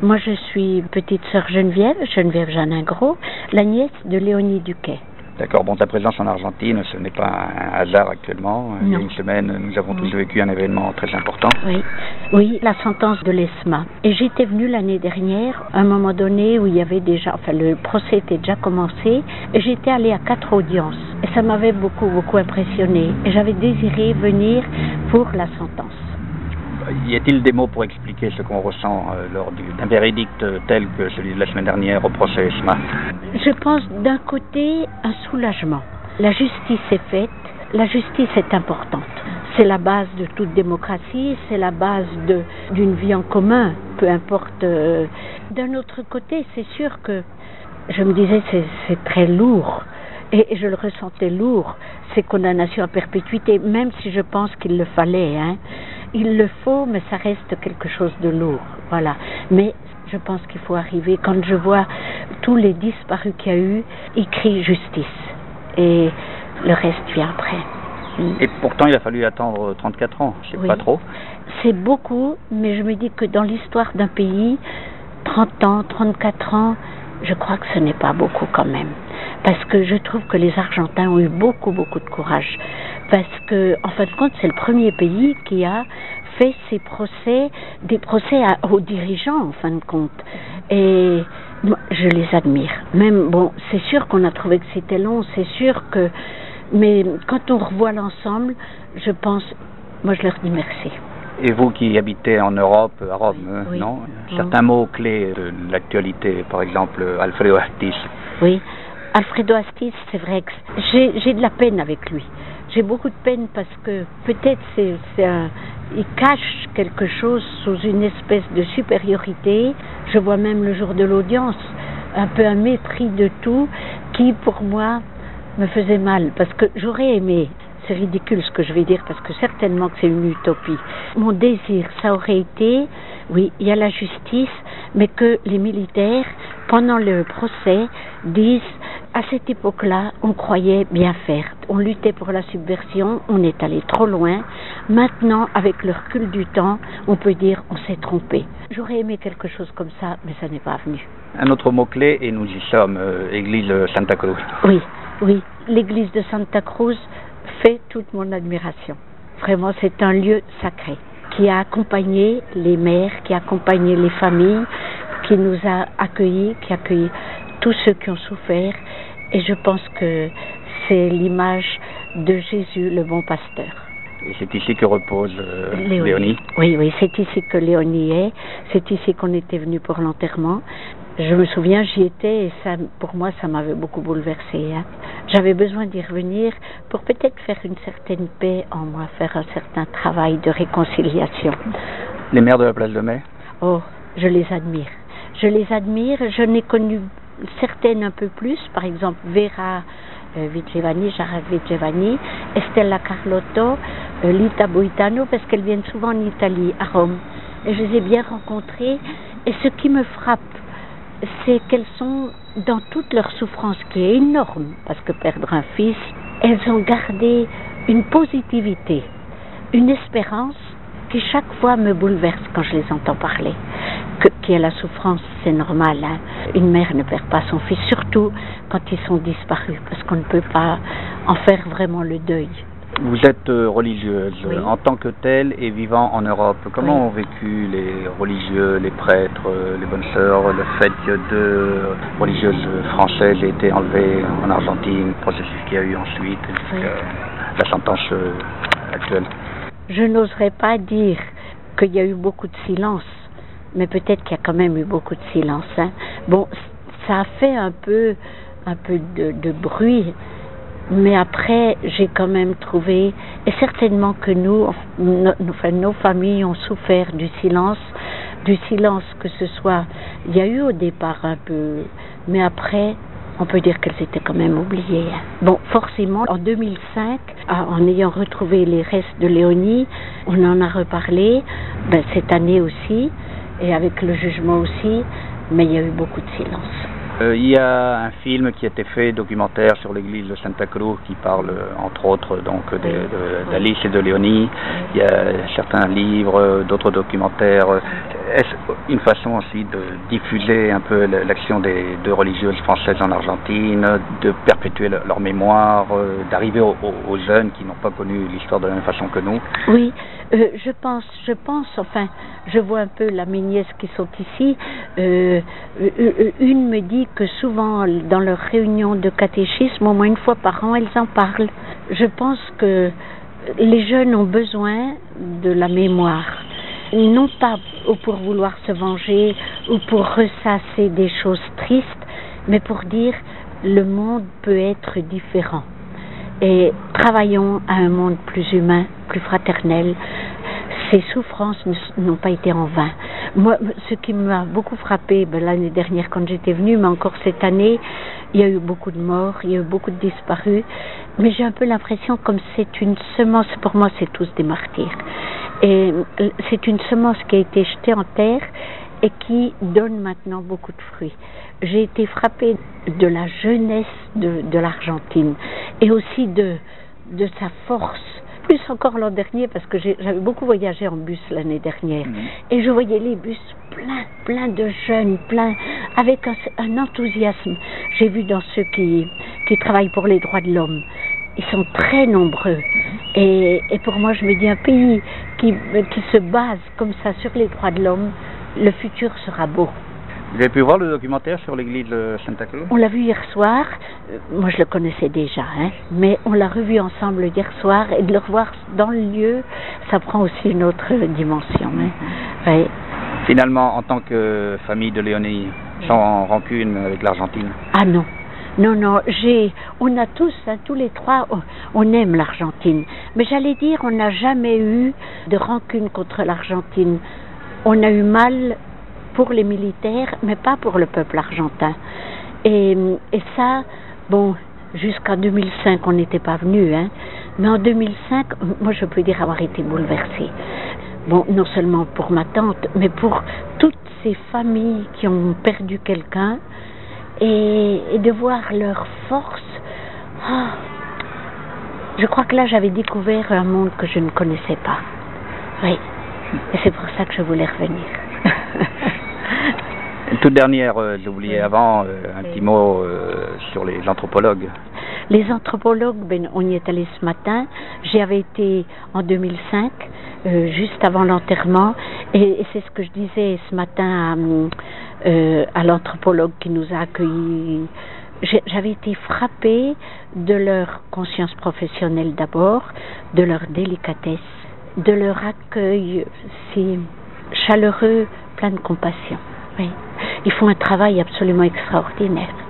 Moi, je suis petite sœur Geneviève Janin-Gros, la nièce de Léonie Duquet. D'accord, bon, ta présence en Argentine, ce n'est pas un hasard actuellement. Il y a une semaine, nous avons tous vécu un événement très important. Oui, la sentence de l'ESMA. Et j'étais venue l'année dernière, à un moment donné où il y avait déjà, le procès était déjà commencé, et j'étais allée à 4 audiences. Et ça m'avait beaucoup impressionnée. Et j'avais désiré venir pour la sentence. Y a-t-il des mots pour expliquer ce qu'on ressent lors d'un verdict tel que celui de la semaine dernière au procès ESMA? Je pense d'un côté un soulagement. La justice est faite, la justice est importante. C'est la base de toute démocratie, c'est la base d'une vie en commun, peu importe. D'un autre côté, c'est sûr que je me disais c'est très lourd. Et je le ressentais lourd, ces condamnations à perpétuité, même si je pense qu'il le fallait. Il le faut, mais ça reste quelque chose de lourd. Voilà. Mais je pense qu'il faut arriver. Quand je vois tous les disparus qu'il y a eu, ils crient justice. Et le reste vient après. Et pourtant, il a fallu attendre 34 ans. C'est pas trop. C'est beaucoup, mais je me dis que dans l'histoire d'un pays, 30 ans, 34 ans, je crois que ce n'est pas beaucoup quand même. Parce que je trouve que les Argentins ont eu beaucoup de courage. Parce que, en fin de compte, c'est le premier pays qui a fait des procès aux dirigeants, en fin de compte. Et moi, je les admire. Même, bon, c'est sûr qu'on a trouvé que c'était long, c'est sûr que... Mais quand on revoit l'ensemble, je pense... Moi, je leur dis merci. Et vous qui habitez en Europe, à Rome, non? Certains mots clés de l'actualité, par exemple, Alfredo Astiz. Oui. Alfredo Astiz, c'est vrai que j'ai de la peine avec lui. J'ai beaucoup de peine parce que peut-être il cache quelque chose sous une espèce de supériorité. Je vois même le jour de l'audience un peu un mépris de tout qui, pour moi, me faisait mal. Parce que j'aurais aimé, c'est ridicule ce que je vais dire parce que certainement que c'est une utopie. Mon désir, ça aurait été, oui, il y a la justice, mais que les militaires, pendant le procès, disent à cette époque-là, on croyait bien faire. On luttait pour la subversion, on est allé trop loin. Maintenant, avec le recul du temps, on peut dire on s'est trompé. J'aurais aimé quelque chose comme ça, mais ça n'est pas venu. Un autre mot-clé, et nous y sommes, église de Santa Cruz. Oui, l'église de Santa Cruz fait toute mon admiration. Vraiment, c'est un lieu sacré qui a accompagné les mères, qui a accompagné les familles, qui nous a accueillis, qui a accueilli tous ceux qui ont souffert. Et je pense que c'est l'image de Jésus, le bon pasteur. Et c'est ici que repose Léonie. Oui, c'est ici que Léonie est. C'est ici qu'on était venu pour l'enterrement. Je me souviens, j'y étais et ça, pour moi, ça m'avait beaucoup bouleversée. J'avais besoin d'y revenir pour peut-être faire une certaine paix en moi, faire un certain travail de réconciliation. Les mères de la place de Mai? Oh, je les admire. Je n'ai connu certaines un peu plus, par exemple Vera Vigevani, Jara Vigevani, Estella Carlotto, Lita Boitano, parce qu'elles viennent souvent en Italie, à Rome. Et je les ai bien rencontrées. Et ce qui me frappe, c'est qu'elles sont dans toute leur souffrance, qui est énorme, parce que perdre un fils, elles ont gardé une positivité, une espérance qui chaque fois me bouleverse quand je les entends parler. Qu'il y a la souffrance, c'est normal. Une mère ne perd pas son fils, surtout quand ils sont disparus, parce qu'on ne peut pas en faire vraiment le deuil. Vous êtes religieuse en tant que telle et vivant en Europe. Comment ont vécu les religieux, les prêtres, les bonnes sœurs, le fait que 2 religieuses françaises aient été enlevées en Argentine, le processus qu'il y a eu ensuite, la sentence actuelle? Je n'oserais pas dire qu'il y a eu beaucoup de silence, mais peut-être qu'il y a quand même eu beaucoup de silence. Bon, ça a fait un peu de bruit. Mais après, j'ai quand même trouvé, et certainement que nos familles ont souffert du silence que ce soit, il y a eu au départ un peu, mais après, on peut dire qu'elles étaient quand même oubliées. Bon, forcément, en 2005, en ayant retrouvé les restes de Léonie, on en a reparlé, cette année aussi, et avec le jugement aussi, mais il y a eu beaucoup de silence. Il y a un film qui a été fait, documentaire sur l'église de Santa Cruz, qui parle entre autres donc d'Alice et de Léonie. Il y a certains livres, d'autres documentaires. Est-ce une façon aussi de diffuser un peu l'action des deux religieuses françaises en Argentine, de perpétuer leur mémoire, d'arriver aux jeunes qui n'ont pas connu l'histoire de la même façon que nous? Oui, je pense, enfin, je vois un peu mes nièces qui sont ici. Une me dit que souvent, dans leurs réunions de catéchisme, au moins une fois par an, elles en parlent. Je pense que les jeunes ont besoin de la mémoire. Non pas pour vouloir se venger ou pour ressasser des choses tristes, mais pour dire le monde peut être différent. Et travaillons à un monde plus humain, plus fraternel. Ces souffrances n'ont pas été en vain. Moi, ce qui m'a beaucoup frappé l'année dernière quand j'étais venue, mais encore cette année, il y a eu beaucoup de morts, il y a eu beaucoup de disparus, mais j'ai un peu l'impression comme c'est une semence, pour moi c'est tous des martyrs, et c'est une semence qui a été jetée en terre et qui donne maintenant beaucoup de fruits. J'ai été frappée de la jeunesse de l'Argentine et aussi de sa force. Plus encore l'an dernier, parce que j'avais beaucoup voyagé en bus l'année dernière, et je voyais les bus plein de jeunes, avec un enthousiasme. J'ai vu dans ceux qui travaillent pour les droits de l'homme, ils sont très nombreux, et pour moi je me dis un pays qui se base comme ça sur les droits de l'homme, le futur sera beau. Vous avez pu voir le documentaire sur l'église de Santa Cruz? On l'a vu hier soir. Moi je le connaissais déjà, mais on l'a revu ensemble hier soir, et de le revoir dans le lieu, ça prend aussi une autre dimension. Ouais. Finalement, en tant que famille de Léonie, sans rancune avec l'Argentine? Ah non. On a tous les trois, on aime l'Argentine. Mais j'allais dire, on n'a jamais eu de rancune contre l'Argentine. On a eu mal pour les militaires, mais pas pour le peuple argentin. Et ça, bon, jusqu'en 2005, on n'était pas venus, mais en 2005, moi je peux dire avoir été bouleversée. Bon, non seulement pour ma tante, mais pour toutes ces familles qui ont perdu quelqu'un, et de voir leur force. Je crois que là, j'avais découvert un monde que je ne connaissais pas. Oui, et c'est pour ça que je voulais revenir. Une toute dernière, j'ai oublié avant, un petit mot sur les anthropologues. Les anthropologues, on y est allé ce matin. J'y avais été en 2005, juste avant l'enterrement, et c'est ce que je disais ce matin à l'anthropologue qui nous a accueillis. J'avais été frappée de leur conscience professionnelle d'abord, de leur délicatesse, de leur accueil si chaleureux, plein de compassion. Oui. Ils font un travail absolument extraordinaire.